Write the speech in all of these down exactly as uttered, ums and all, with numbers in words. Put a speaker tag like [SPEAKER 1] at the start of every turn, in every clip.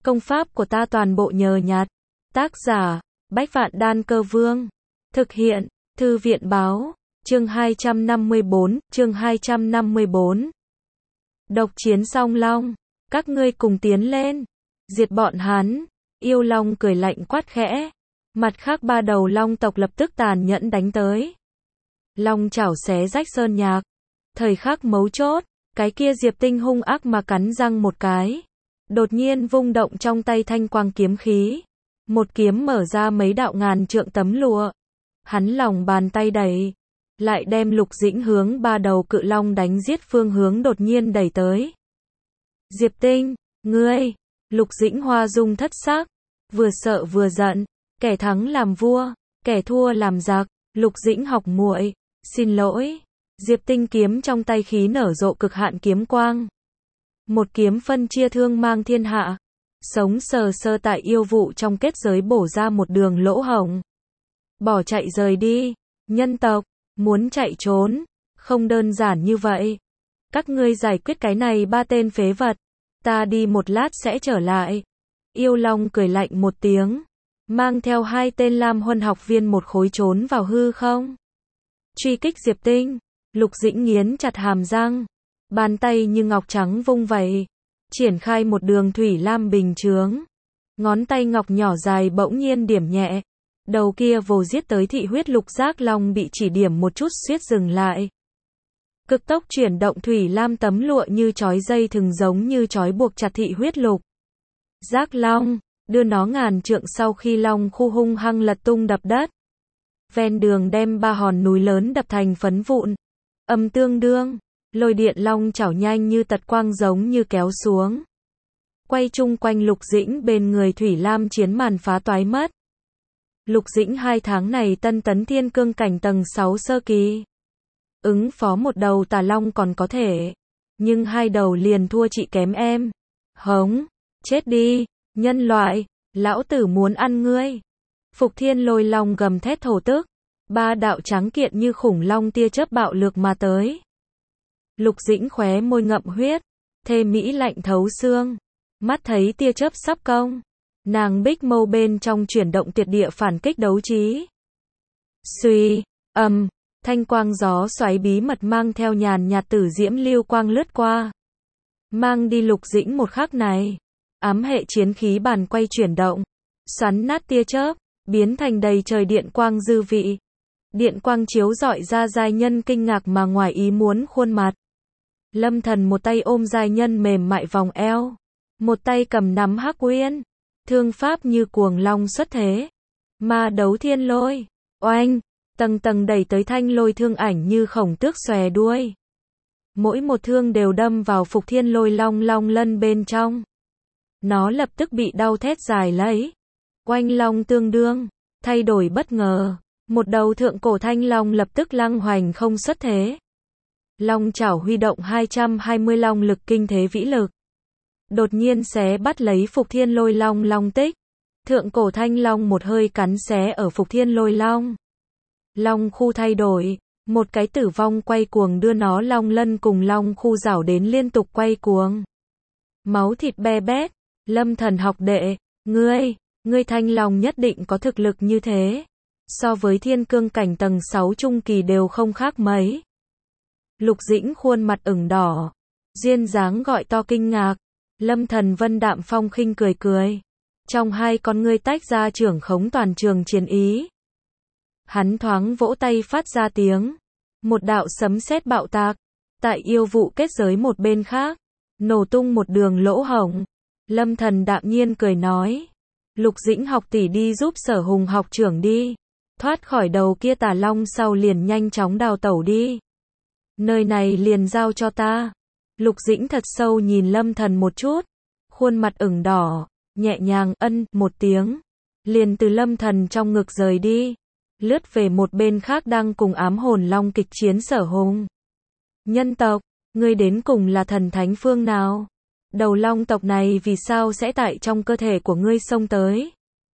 [SPEAKER 1] Công pháp của ta toàn bộ nhờ nhặt. Tác giả, Bách Vạn Đan Cơ Vương. Thực hiện, Thư viện Báo. Chương hai trăm năm mươi bốn, chương hai trăm năm mươi bốn. Độc chiến song long, các ngươi cùng tiến lên, diệt bọn hắn. Yêu long cười lạnh quát khẽ. Mặt khác ba đầu long tộc lập tức tàn nhẫn đánh tới. Long chảo xé rách sơn nhạc. Thời khắc mấu chốt, cái kia Diệp Tinh hung ác mà cắn răng một cái. Đột nhiên vung động trong tay thanh quang kiếm khí. Một kiếm mở ra mấy đạo ngàn trượng tấm lụa. Hắn lòng bàn tay đẩy, lại đem Lục Dĩnh hướng ba đầu cự long đánh giết phương hướng đột nhiên đẩy tới. Diệp Tinh, ngươi! Lục Dĩnh hoa dung thất sắc, vừa sợ vừa giận, kẻ thắng làm vua, kẻ thua làm giặc. Lục Dĩnh học muội, xin lỗi. Diệp Tinh kiếm trong tay khí nở rộ cực hạn kiếm quang. Một kiếm phân chia thương mang thiên hạ. Sống sờ sơ tại yêu vụ trong kết giới bổ ra một đường lỗ hổng. Bỏ chạy rời đi. Nhân tộc, muốn chạy trốn, không đơn giản như vậy. Các ngươi giải quyết cái này ba tên phế vật. Ta đi một lát sẽ trở lại. Yêu Long cười lạnh một tiếng. Mang theo hai tên Lam Huân học viên một khối trốn vào hư không. Truy kích Diệp Tinh. Lục Dĩnh nghiến chặt hàm răng. Bàn tay như ngọc trắng vung vẩy. Triển khai một đường thủy lam bình chướng. Ngón tay ngọc nhỏ dài bỗng nhiên điểm nhẹ. Đầu kia vồ giết tới thị huyết lục giác long bị chỉ điểm một chút suýt dừng lại. Cực tốc chuyển động thủy lam tấm lụa như trói dây thừng giống như trói buộc chặt thị huyết lục giác long, đưa nó ngàn trượng sau khi long khu hung hăng lật tung đập đất. Ven đường đem ba hòn núi lớn đập thành phấn vụn. Âm tương đương, lôi điện long chảo nhanh như tật quang giống như kéo xuống. Quay chung quanh Lục Dĩnh bên người thủy lam chiến màn phá toái mất. Lục Dĩnh hai tháng này tân tấn thiên cương cảnh tầng sáu sơ kỳ. Ứng phó một đầu tà long còn có thể. Nhưng hai đầu liền thua chị kém em. Hống, chết đi, nhân loại, lão tử muốn ăn ngươi. Phục Thiên Lôi Long gầm thét thổ tức. Ba đạo trắng kiện như khủng long tia chớp bạo lược mà tới. Lục Dĩnh khóe môi ngậm huyết. Thê mỹ lạnh thấu xương. Mắt thấy tia chớp sắp công. Nàng bích mâu bên trong chuyển động tuyệt địa phản kích đấu trí. Xuy, ầm, thanh quang gió xoáy bí mật mang theo nhàn nhạt tử diễm lưu quang lướt qua. Mang đi Lục Dĩnh một khắc này. Ám hệ chiến khí bàn quay chuyển động. Xoắn nát tia chớp, biến thành đầy trời điện quang dư vị. Điện quang chiếu rọi ra giai nhân kinh ngạc mà ngoài ý muốn khuôn mặt. Lâm Thần một tay ôm giai nhân mềm mại vòng eo. Một tay cầm nắm hắc uyên. Thương pháp như cuồng long xuất thế. Ma đấu thiên lôi. Oanh. Tầng tầng đẩy tới thanh lôi thương ảnh như khổng tước xòe đuôi. Mỗi một thương đều đâm vào Phục Thiên Lôi Long long lân bên trong. Nó lập tức bị đau thét dài lấy. Oanh long tương đương. Thay đổi bất ngờ. Một đầu thượng cổ thanh long lập tức lăng hoành không xuất thế. Long chảo huy động hai trăm hai mươi long lực kinh thế vĩ lực. Đột nhiên xé bắt lấy Phục Thiên Lôi Long long tích. Thượng cổ thanh long một hơi cắn xé ở Phục Thiên Lôi Long. Long khu thay đổi. Một cái tử vong quay cuồng đưa nó long lân cùng long khu rảo đến liên tục quay cuồng. Máu thịt be bét. Lâm Thần học đệ. Ngươi, ngươi thanh long nhất định có thực lực như thế. So với thiên cương cảnh tầng sáu trung kỳ đều không khác mấy. Lục Dĩnh khuôn mặt ửng đỏ. Duyên dáng gọi to kinh ngạc. Lâm Thần vân đạm phong khinh cười cười. Trong hai con ngươi tách ra trưởng khống toàn trường chiến ý. Hắn thoáng vỗ tay phát ra tiếng. Một đạo sấm sét bạo tạc. Tại yêu vụ kết giới một bên khác. Nổ tung một đường lỗ hổng. Lâm Thần đạm nhiên cười nói. Lục Dĩnh học tỷ đi giúp Sở Hùng học trưởng đi. Thoát khỏi đầu kia tà long sau liền nhanh chóng đào tẩu đi. Nơi này liền giao cho ta. Lục Dĩnh thật sâu nhìn Lâm Thần một chút. Khuôn mặt ửng đỏ. Nhẹ nhàng ân một tiếng. Liền từ Lâm Thần trong ngực rời đi. Lướt về một bên khác đang cùng ám hồn long kịch chiến Sở Hùng. Nhân tộc, ngươi đến cùng là thần thánh phương nào? Đầu long tộc này vì sao sẽ tại trong cơ thể của ngươi xông tới?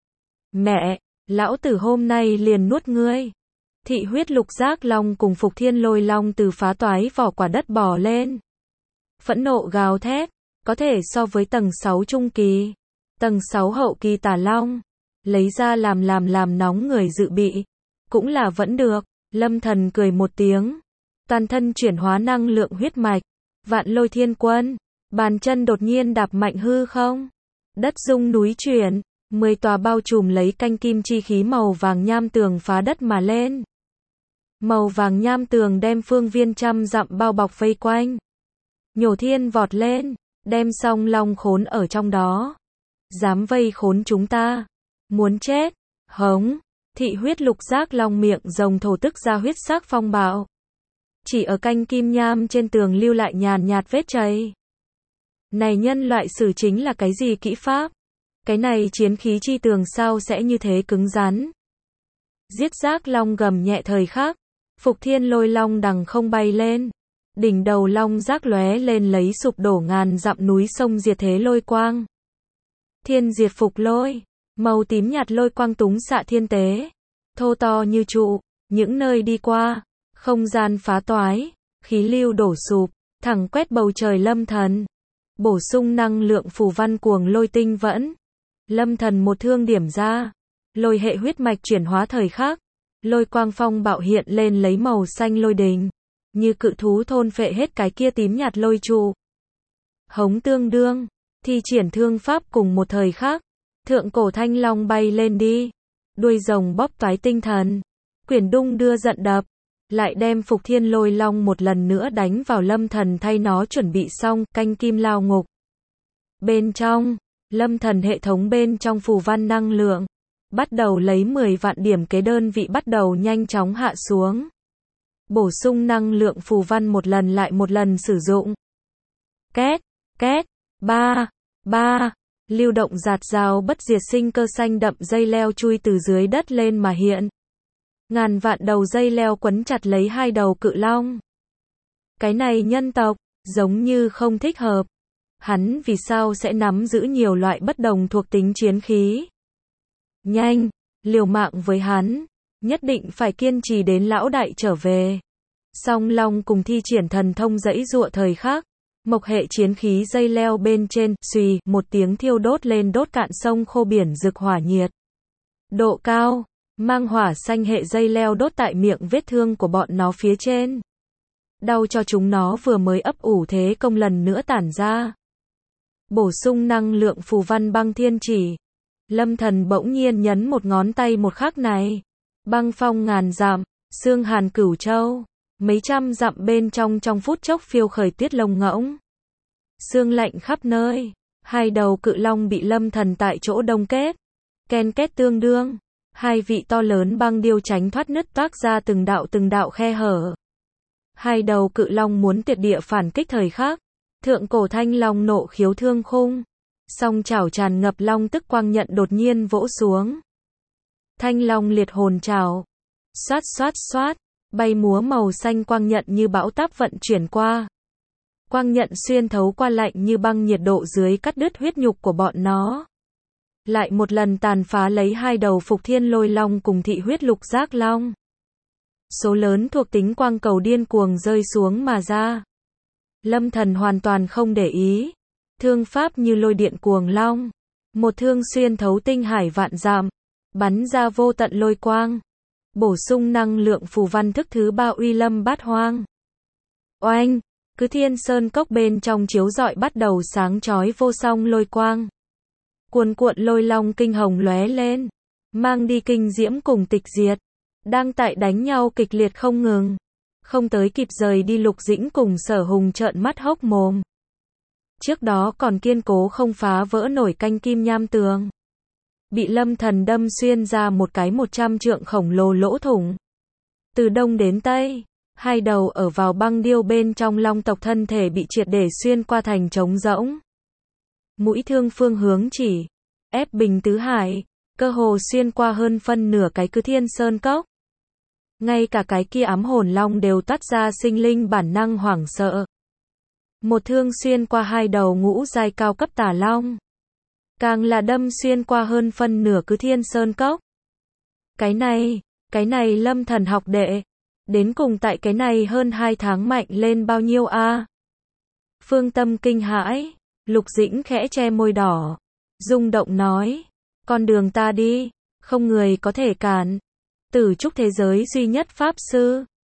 [SPEAKER 1] Mẹ, lão tử hôm nay liền nuốt ngươi. Thị huyết lục giác long cùng Phục Thiên Lôi Long từ phá toái vỏ quả đất bò lên. Phẫn nộ gào thét, có thể so với tầng sáu trung kỳ. Tầng sáu hậu kỳ tà long. Lấy ra làm làm làm nóng người dự bị. Cũng là vẫn được. Lâm Thần cười một tiếng. Toàn thân chuyển hóa năng lượng huyết mạch. Vạn lôi thiên quân. Bàn chân đột nhiên đạp mạnh hư không. Đất rung núi chuyển. Mười tòa bao trùm lấy canh kim chi khí màu vàng nham tường phá đất mà lên. Màu vàng nham tường đem phương viên trăm dặm bao bọc vây quanh. Nhổ thiên vọt lên. Đem song long khốn ở trong đó. Dám vây khốn chúng ta. Muốn chết. Hống. Thị huyết lục giác long miệng rồng thổ tức ra huyết sắc phong bạo. Chỉ ở canh kim nham trên tường lưu lại nhàn nhạt vết chảy. Này nhân loại sử chính là cái gì kỹ pháp? Cái này chiến khí chi tường sao sẽ như thế cứng rắn? Giết giác long gầm nhẹ thời khắc. Phục thiên lôi long đằng không bay lên. Đỉnh đầu long giác lóe lên lấy sụp đổ ngàn dặm núi sông diệt thế lôi quang. Thiên diệt phục lôi. Màu tím nhạt lôi quang túng xạ thiên tế. Thô to như trụ. Những nơi đi qua. Không gian phá toái. Khí lưu đổ sụp. Thẳng quét bầu trời Lâm Thần. Bổ sung năng lượng phù văn cuồng lôi tinh vẫn. Lâm Thần một thương điểm ra. Lôi hệ huyết mạch chuyển hóa thời khắc. Lôi quang phong bạo hiện lên lấy màu xanh lôi đình. Như cự thú thôn phệ hết cái kia tím nhạt lôi trụ. Hống tương đương. Thi triển thương pháp cùng một thời khắc. Thượng cổ thanh long bay lên đi. Đuôi rồng bóp toái tinh thần. Quyển đung đưa giận đập. Lại đem Phục Thiên Lôi Long một lần nữa đánh vào Lâm Thần thay nó chuẩn bị xong, canh kim lao ngục. Bên trong, Lâm Thần hệ thống bên trong phù văn năng lượng. Bắt đầu lấy mười vạn điểm kế đơn vị bắt đầu nhanh chóng hạ xuống. Bổ sung năng lượng phù văn một lần lại một lần sử dụng. Két, két, ba, ba. Lưu động giạt rào bất diệt sinh cơ xanh đậm dây leo chui từ dưới đất lên mà hiện. Ngàn vạn đầu dây leo quấn chặt lấy hai đầu cự long. Cái này nhân tộc, giống như không thích hợp. Hắn vì sao sẽ nắm giữ nhiều loại bất đồng thuộc tính chiến khí? Nhanh, liều mạng với hắn. Nhất định phải kiên trì đến lão đại trở về. Song long cùng thi triển thần thông dãy dụa thời khắc. Mộc hệ chiến khí dây leo bên trên, xùy, một tiếng thiêu đốt lên đốt cạn sông khô biển rực hỏa nhiệt. Độ cao, mang hỏa xanh hệ dây leo đốt tại miệng vết thương của bọn nó phía trên. Đau cho chúng nó vừa mới ấp ủ thế công lần nữa tản ra. Bổ sung năng lượng phù văn băng thiên chỉ. Lâm Thần bỗng nhiên nhấn một ngón tay một khắc này. Băng phong ngàn dặm, xương hàn cửu châu. Mấy trăm dặm bên trong trong phút chốc phiêu khởi tuyết lông ngỗng. Sương lạnh khắp nơi. Hai đầu cự long bị Lâm Thần tại chỗ đông kết. Ken kết tương đương. Hai vị to lớn băng điêu tránh thoát nứt toác ra từng đạo từng đạo khe hở. Hai đầu cự long muốn tuyệt địa phản kích thời khắc. Thượng cổ thanh long nộ khiếu thương khung. Song chảo tràn ngập long tức quang nhận đột nhiên vỗ xuống. Thanh long liệt hồn chảo. Xoát xoát xoát. Bay múa màu xanh quang nhận như bão táp vận chuyển qua. Quang nhận xuyên thấu qua lạnh như băng nhiệt độ dưới cắt đứt huyết nhục của bọn nó. Lại một lần tàn phá lấy hai đầu Phục Thiên Lôi Long cùng thị huyết lục giác long. Số lớn thuộc tính quang cầu điên cuồng rơi xuống mà ra. Lâm Thần hoàn toàn không để ý. Thương pháp như lôi điện cuồng long. Một thương xuyên thấu tinh hải vạn dặm. Bắn ra vô tận lôi quang. Bổ sung năng lượng phù văn thức thứ ba uy lâm bát hoang. Oanh, cứ thiên sơn cốc bên trong chiếu rọi bắt đầu sáng chói vô song lôi quang. Cuồn cuộn lôi long kinh hồng lóe lên. Mang đi kinh diễm cùng tịch diệt. Đang tại đánh nhau kịch liệt không ngừng. Không tới kịp rời đi Lục Dĩnh cùng Sở Hùng trợn mắt hốc mồm. Trước đó còn kiên cố không phá vỡ nổi canh kim nham tường. Bị Lâm Thần đâm xuyên ra một cái một trăm trượng khổng lồ lỗ thủng. Từ đông đến tây, hai đầu ở vào băng điêu bên trong long tộc thân thể bị triệt để xuyên qua thành trống rỗng. Mũi thương phương hướng chỉ, ép bình tứ hải, cơ hồ xuyên qua hơn phân nửa cái cứ thiên sơn cốc. Ngay cả cái kia ám hồn long đều toát ra sinh linh bản năng hoảng sợ. Một thương xuyên qua hai đầu ngũ giai cao cấp tà long. Càng là đâm xuyên qua hơn phân nửa cứ thiên sơn cốc. Cái này, cái này Lâm Thần học đệ. Đến cùng tại cái này hơn hai tháng mạnh lên bao nhiêu a? Phương Tâm kinh hãi, Lục Dĩnh khẽ che môi đỏ. rung động nói. Con đường ta đi, không người có thể cản. Tử trúc thế giới duy nhất Pháp Sư.